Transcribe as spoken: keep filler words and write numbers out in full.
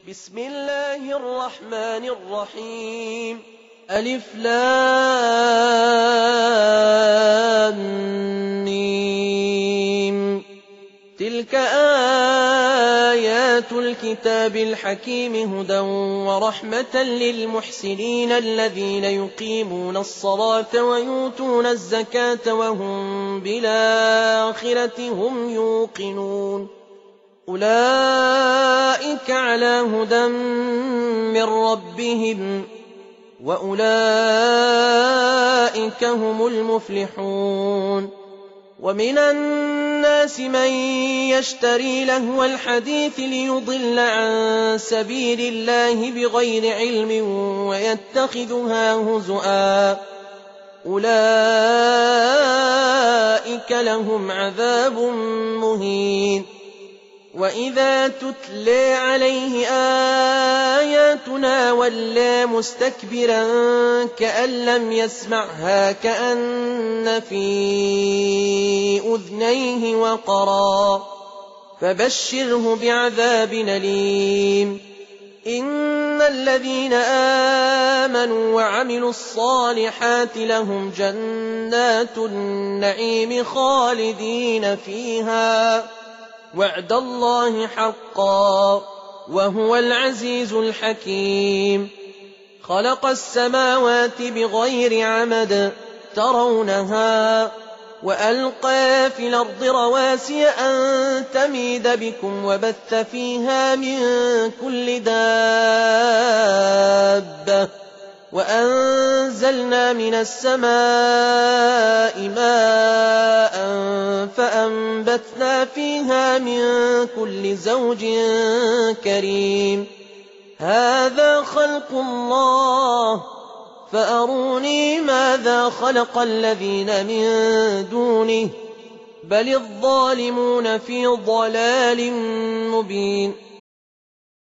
بسم الله الرحمن الرحيم ألف لام ميم تلك آيات الكتاب الحكيم هدى ورحمة للمحسنين الذين يقيمون الصلاة ويؤتون الزكاة وهم بالآخرة هم يوقنون أولئك على هدى من ربهم وأولئك هم المفلحون ومن الناس من يشتري لهو الحديث ليضل عن سبيل الله بغير علم ويتخذها هزؤا أولئك لهم عذاب مهين وإذا تتلى عليه آياتنا ولى مستكبرا كأن لم يسمعها كأن في أذنيه وقرا فبشره بعذاب أليم إن الذين آمنوا وعملوا الصالحات لهم جنات النعيم خالدين فيها وعد الله حقا وهو العزيز الحكيم خلق السماوات بغير عمد ترونها وألقى في الأرض رواسي أن تميد بكم وبث فيها من كل دابة وأنزلنا من السماء ماء فأنبتنا فيها من كل زوج كريم هذا خلق الله فأروني ماذا خلق الذين من دونه بل الظالمون في ضلال مبين